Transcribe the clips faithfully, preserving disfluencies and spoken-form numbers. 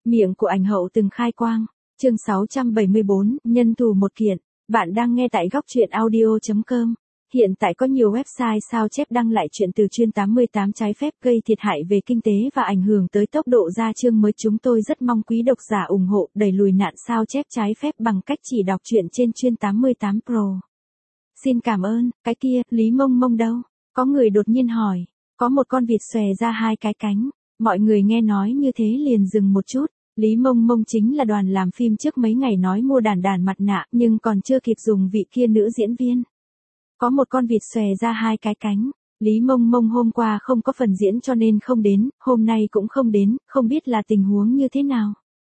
Miệng của ảnh hậu từng khai quang. Chương sáu trăm bảy mươi bốn, nhân thù một kiện. Bạn đang nghe tại góc truyện audio chấm com. Hiện tại có nhiều website sao chép đăng lại chuyện từ chuyên tám mươi tám trái phép gây thiệt hại về kinh tế và ảnh hưởng tới tốc độ ra chương mới. Chúng tôi rất mong quý độc giả ủng hộ đẩy lùi nạn sao chép trái phép bằng cách chỉ đọc truyện trên chuyên tám mươi tám Pro. Xin cảm ơn. Cái kia, Lý Mông Mông đâu? Có người đột nhiên hỏi. Có một con vịt xòe ra hai cái cánh. Mọi người nghe nói như thế liền dừng một chút. Lý Mông Mông chính là đoàn làm phim trước mấy ngày nói mua đàn đàn mặt nạ nhưng còn chưa kịp dùng vị kia nữ diễn viên. Có một con vịt xòe ra hai cái cánh. Lý Mông Mông hôm qua không có phần diễn cho nên không đến, hôm nay cũng không đến, không biết là tình huống như thế nào.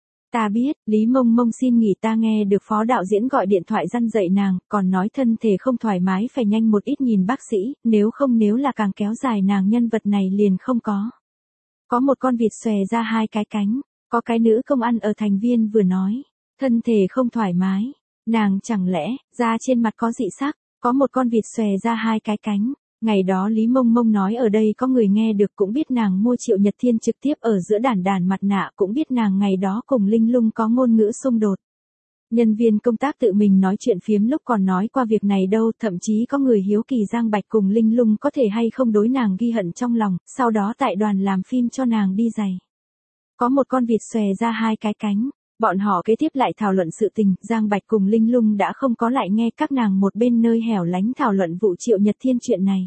Ta biết, Lý Mông Mông xin nghỉ. Ta nghe được phó đạo diễn gọi điện thoại răn dậy nàng, còn nói thân thể không thoải mái phải nhanh một ít nhìn bác sĩ, nếu không nếu là càng kéo dài nàng nhân vật này liền không có. Có một con vịt xòe ra hai cái cánh, có cái nữ công ăn ở thành viên vừa nói, thân thể không thoải mái, nàng chẳng lẽ, da trên mặt có dị sắc, có một con vịt xòe ra hai cái cánh. Ngày đó Lý Mông Mông nói ở đây có người nghe được cũng biết nàng mua Triệu Nhật Thiên trực tiếp ở giữa đàn đàn mặt nạ cũng biết nàng ngày đó cùng Linh Lung có ngôn ngữ xung đột. Nhân viên công tác tự mình nói chuyện phiếm lúc còn nói qua việc này đâu, thậm chí có người hiếu kỳ Giang Bạch cùng Linh Lung có thể hay không đối nàng ghi hận trong lòng, sau đó tại đoàn làm phim cho nàng đi giày. Có một con vịt xòe ra hai cái cánh, bọn họ kế tiếp lại thảo luận sự tình, Giang Bạch cùng Linh Lung đã không có lại nghe các nàng một bên nơi hẻo lánh thảo luận vụ Triệu Nhật Thiên chuyện này.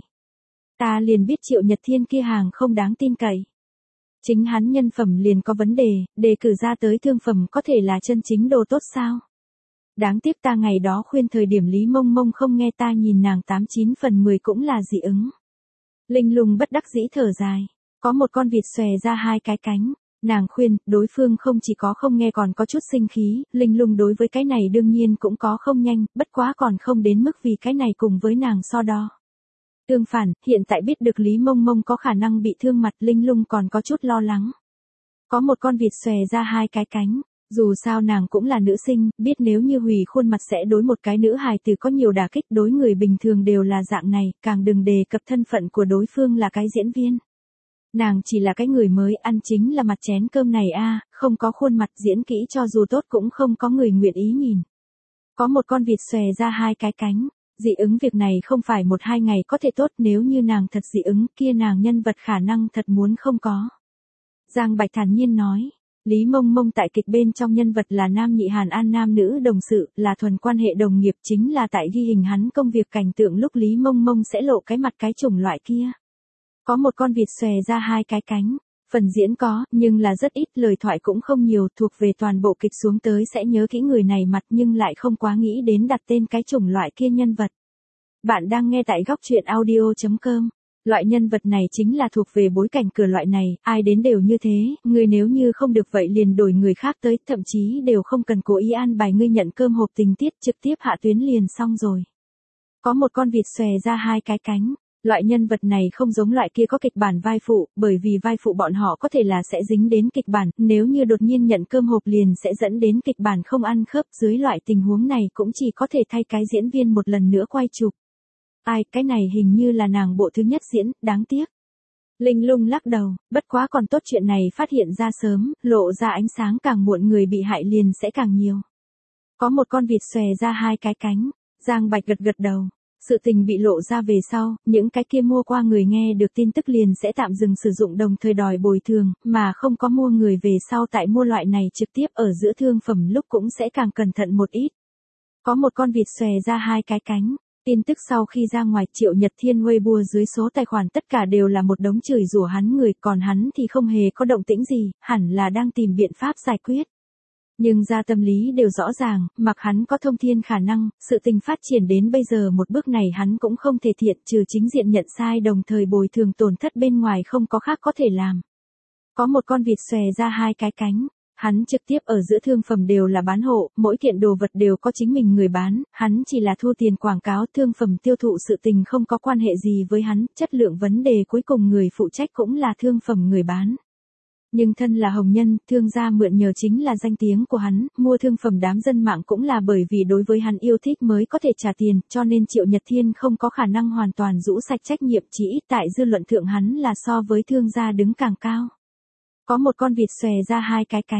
Ta liền biết Triệu Nhật Thiên kia hàng không đáng tin cậy. Chính hắn nhân phẩm liền có vấn đề, đề cử ra tới thương phẩm có thể là chân chính đồ tốt sao? Đáng tiếc ta ngày đó khuyên thời điểm Lý Mông Mông không nghe, ta nhìn nàng tám chín phần mười cũng là dị ứng. Linh Lung bất đắc dĩ thở dài, có một con vịt xòe ra hai cái cánh. Nàng khuyên, đối phương không chỉ có không nghe còn có chút sinh khí, Linh Lung đối với cái này đương nhiên cũng có không nhanh, bất quá còn không đến mức vì cái này cùng với nàng so đo. Tương phản, hiện tại biết được Lý Mông Mông có khả năng bị thương mặt, Linh Lung còn có chút lo lắng. Có một con vịt xòe ra hai cái cánh, dù sao nàng cũng là nữ sinh, biết nếu như hủy khuôn mặt sẽ đối một cái nữ hài tử có nhiều đả kích, đối người bình thường đều là dạng này, càng đừng đề cập thân phận của đối phương là cái diễn viên. Nàng chỉ là cái người mới, ăn chính là mặt chén cơm này a, không có khuôn mặt diễn kỹ cho dù tốt cũng không có người nguyện ý nhìn. Có một con vịt xòe ra hai cái cánh, dị ứng việc này không phải một hai ngày có thể tốt, nếu như nàng thật dị ứng kia nàng nhân vật khả năng thật muốn không có. Giang Bạch thản nhiên nói, Lý Mông Mông tại kịch bên trong nhân vật là nam nhị Hàn An, nam nữ đồng sự, là thuần quan hệ đồng nghiệp, chính là tại ghi hình hắn công việc cảnh tượng lúc Lý Mông Mông sẽ lộ cái mặt cái chủng loại kia. Có một con vịt xòe ra hai cái cánh, phần diễn có, nhưng là rất ít, lời thoại cũng không nhiều, thuộc về toàn bộ kịch xuống tới sẽ nhớ kỹ người này mặt nhưng lại không quá nghĩ đến đặt tên cái chủng loại kia nhân vật. Bạn đang nghe tại góc truyện audio chấm com. Loại nhân vật này chính là thuộc về bối cảnh cửa loại này, ai đến đều như thế, người nếu như không được vậy liền đổi người khác tới, thậm chí đều không cần cố ý an bài ngươi nhận cơm hộp tình tiết, trực tiếp hạ tuyến liền xong rồi. Có một con vịt xòe ra hai cái cánh. Loại nhân vật này không giống loại kia có kịch bản vai phụ, bởi vì vai phụ bọn họ có thể là sẽ dính đến kịch bản, nếu như đột nhiên nhận cơm hộp liền sẽ dẫn đến kịch bản không ăn khớp, dưới loại tình huống này cũng chỉ có thể thay cái diễn viên một lần nữa quay chụp. Ai, cái này hình như là nàng bộ thứ nhất diễn, đáng tiếc. Linh Lung lắc đầu, bất quá còn tốt chuyện này phát hiện ra sớm, lộ ra ánh sáng càng muộn người bị hại liền sẽ càng nhiều. Có một con vịt xòe ra hai cái cánh, Giang Bạch gật gật đầu. Sự tình bị lộ ra về sau, những cái kia mua qua người nghe được tin tức liền sẽ tạm dừng sử dụng đồng thời đòi bồi thường, mà không có mua người về sau tại mua loại này trực tiếp ở giữa thương phẩm lúc cũng sẽ càng cẩn thận một ít. Có một con vịt xòe ra hai cái cánh, tin tức sau khi ra ngoài Triệu Nhật Thiên Weibo dưới số tài khoản tất cả đều là một đống chửi rủa hắn người, còn hắn thì không hề có động tĩnh gì, hẳn là đang tìm biện pháp giải quyết. Nhưng ra tâm lý đều rõ ràng, mặc hắn có thông thiên khả năng, sự tình phát triển đến bây giờ một bước này hắn cũng không thể thiện, trừ chính diện nhận sai đồng thời bồi thường tổn thất bên ngoài không có khác có thể làm. Có một con vịt xòe ra hai cái cánh, hắn trực tiếp ở giữa thương phẩm đều là bán hộ, mỗi kiện đồ vật đều có chính mình người bán, hắn chỉ là thu tiền quảng cáo, thương phẩm tiêu thụ sự tình không có quan hệ gì với hắn, chất lượng vấn đề cuối cùng người phụ trách cũng là thương phẩm người bán. Nhưng thân là hồng nhân, thương gia mượn nhờ chính là danh tiếng của hắn, mua thương phẩm đám dân mạng cũng là bởi vì đối với hắn yêu thích mới có thể trả tiền, cho nên Triệu Nhật Thiên không có khả năng hoàn toàn rũ sạch trách nhiệm, chỉ ít tại dư luận thượng hắn là so với thương gia đứng càng cao. Có một con vịt xòe ra hai cái cánh,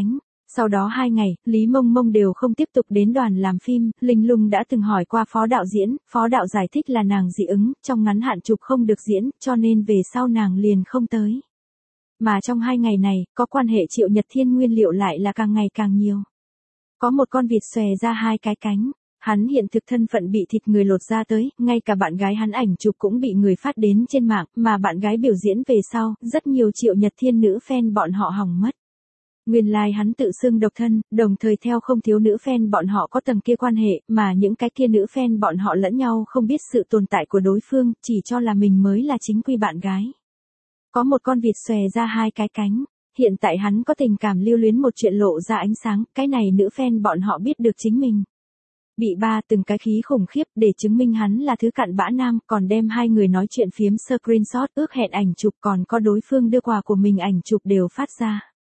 Sau đó hai ngày, Lý Mông Mông đều không tiếp tục đến đoàn làm phim, Linh Lung đã từng hỏi qua phó đạo diễn, phó đạo giải thích là nàng dị ứng, trong ngắn hạn chụp không được diễn, cho nên về sau nàng liền không tới. Mà trong hai ngày này, có quan hệ Triệu Nhật Thiên nguyên liệu lại là càng ngày càng nhiều. Có một con vịt xòe ra hai cái cánh. Hắn hiện thực thân phận bị thịt người lột ra tới, ngay cả bạn gái hắn ảnh chụp cũng bị người phát đến trên mạng, mà bạn gái biểu diễn về sau, rất nhiều Triệu Nhật Thiên nữ fan bọn họ hỏng mất. Nguyên lai like hắn tự xưng độc thân, đồng thời theo không thiếu nữ fan bọn họ có tầng kia quan hệ, mà những cái kia nữ fan bọn họ lẫn nhau không biết sự tồn tại của đối phương, chỉ cho là mình mới là chính quy bạn gái. Có một con vịt xòe ra hai cái cánh. Hiện tại hắn có tình cảm lưu luyến một chuyện lộ ra ánh sáng, cái này nữ fan bọn họ biết được chính mình. Bị ba từng cái khí khủng khiếp để chứng minh hắn là thứ cặn bã nam, còn đem hai người nói chuyện phiếm screenshot ước hẹn ảnh chụp còn có đối phương đưa quà của mình ảnh chụp đều phát ra.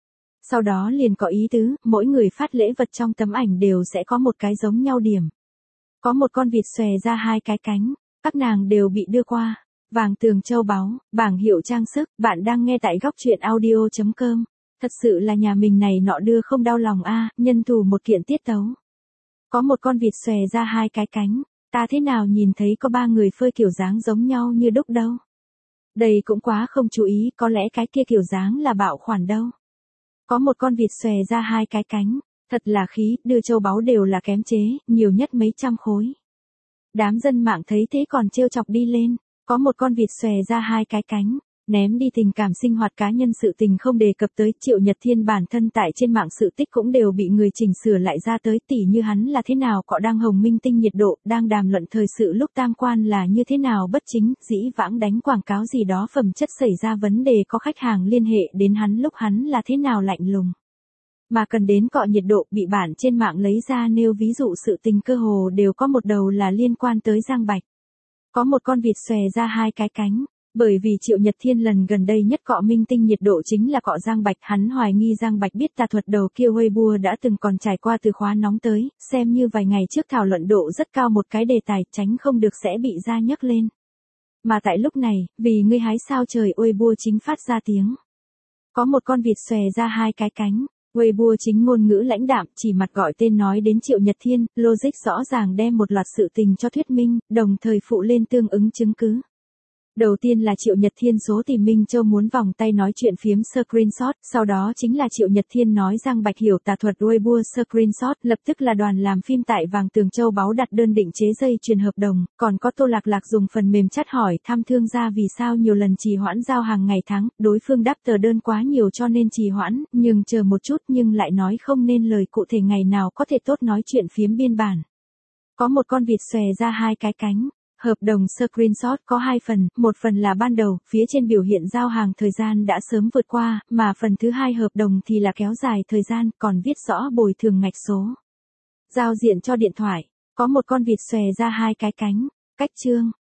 Sau đó liền có ý tứ, mỗi người phát lễ vật trong tấm ảnh đều sẽ có một cái giống nhau điểm. Có một con vịt xòe ra hai cái cánh, các nàng đều bị đưa qua. Vàng tường châu báu, bảng hiệu trang sức, bạn đang nghe tại góc truyện audio chấm com. Thật sự là nhà mình này nọ đưa không đau lòng a, nhân thù một kiện tiết tấu. Có một con vịt xòe ra hai cái cánh, ta thế nào nhìn thấy có ba người phơi kiểu dáng giống nhau như đúc đâu. Đây cũng quá không chú ý, có lẽ cái kia kiểu dáng là bạo khoản đâu. Có một con vịt xòe ra hai cái cánh, thật là khí, đưa châu báu đều là kém chế, nhiều nhất mấy trăm khối. Đám dân mạng thấy thế còn trêu chọc đi lên. Có một con vịt xòe ra hai cái cánh, ném đi tình cảm sinh hoạt cá nhân sự tình không đề cập tới. Triệu Nhật Thiên bản thân tại trên mạng sự tích cũng đều bị người chỉnh sửa lại ra tới, tỉ như hắn là thế nào cọ đang hồng minh tinh nhiệt độ, đang đàm luận thời sự lúc tam quan là như thế nào bất chính, dĩ vãng đánh quảng cáo gì đó phẩm chất xảy ra vấn đề có khách hàng liên hệ đến hắn lúc hắn là thế nào lạnh lùng. Mà cần đến cọ nhiệt độ bị bản trên mạng lấy ra nêu ví dụ sự tình cơ hồ đều có một đầu là liên quan tới Giang Bạch. Có một con vịt xòe ra hai cái cánh, bởi vì Triệu Nhật Thiên lần gần đây nhất cọ minh tinh nhiệt độ chính là cọ Giang Bạch, hắn hoài nghi Giang Bạch biết tà thuật đầu kia Weibo đã từng còn trải qua từ khóa nóng tới, xem như vài ngày trước thảo luận độ rất cao một cái đề tài, tránh không được sẽ bị ra nhấc lên. Mà tại lúc này, vì ngươi hái sao trời Weibo chính phát ra tiếng. Có một con vịt xòe ra hai cái cánh. Weibo chính ngôn ngữ lãnh đạm, chỉ mặt gọi tên nói đến Triệu Nhật Thiên, logic rõ ràng đem một loạt sự tình cho thuyết minh, đồng thời phụ lên tương ứng chứng cứ. Đầu tiên là Triệu Nhật Thiên số tìm Minh Châu muốn vòng tay nói chuyện phiếm screenshot, sau đó chính là Triệu Nhật Thiên nói Giang Bạch hiểu tà thuật Weibo screenshot, lập tức là đoàn làm phim tại Vàng Tường Châu Báu đặt đơn định chế dây chuyền hợp đồng, còn có Tô Lạc Lạc dùng phần mềm chat hỏi thăm thương gia vì sao nhiều lần trì hoãn giao hàng ngày tháng, đối phương đáp tờ đơn quá nhiều cho nên trì hoãn, nhưng chờ một chút nhưng lại nói không nên lời cụ thể ngày nào có thể tốt nói chuyện phiếm biên bản. Có một con vịt xòe ra hai cái cánh. Hợp đồng screenshot có hai phần, một phần là ban đầu, phía trên biểu hiện giao hàng thời gian đã sớm vượt qua, mà phần thứ hai hợp đồng thì là kéo dài thời gian, còn viết rõ bồi thường ngạch số. Giao diện cho điện thoại, có một con vịt xòe ra hai cái cánh, cách chương,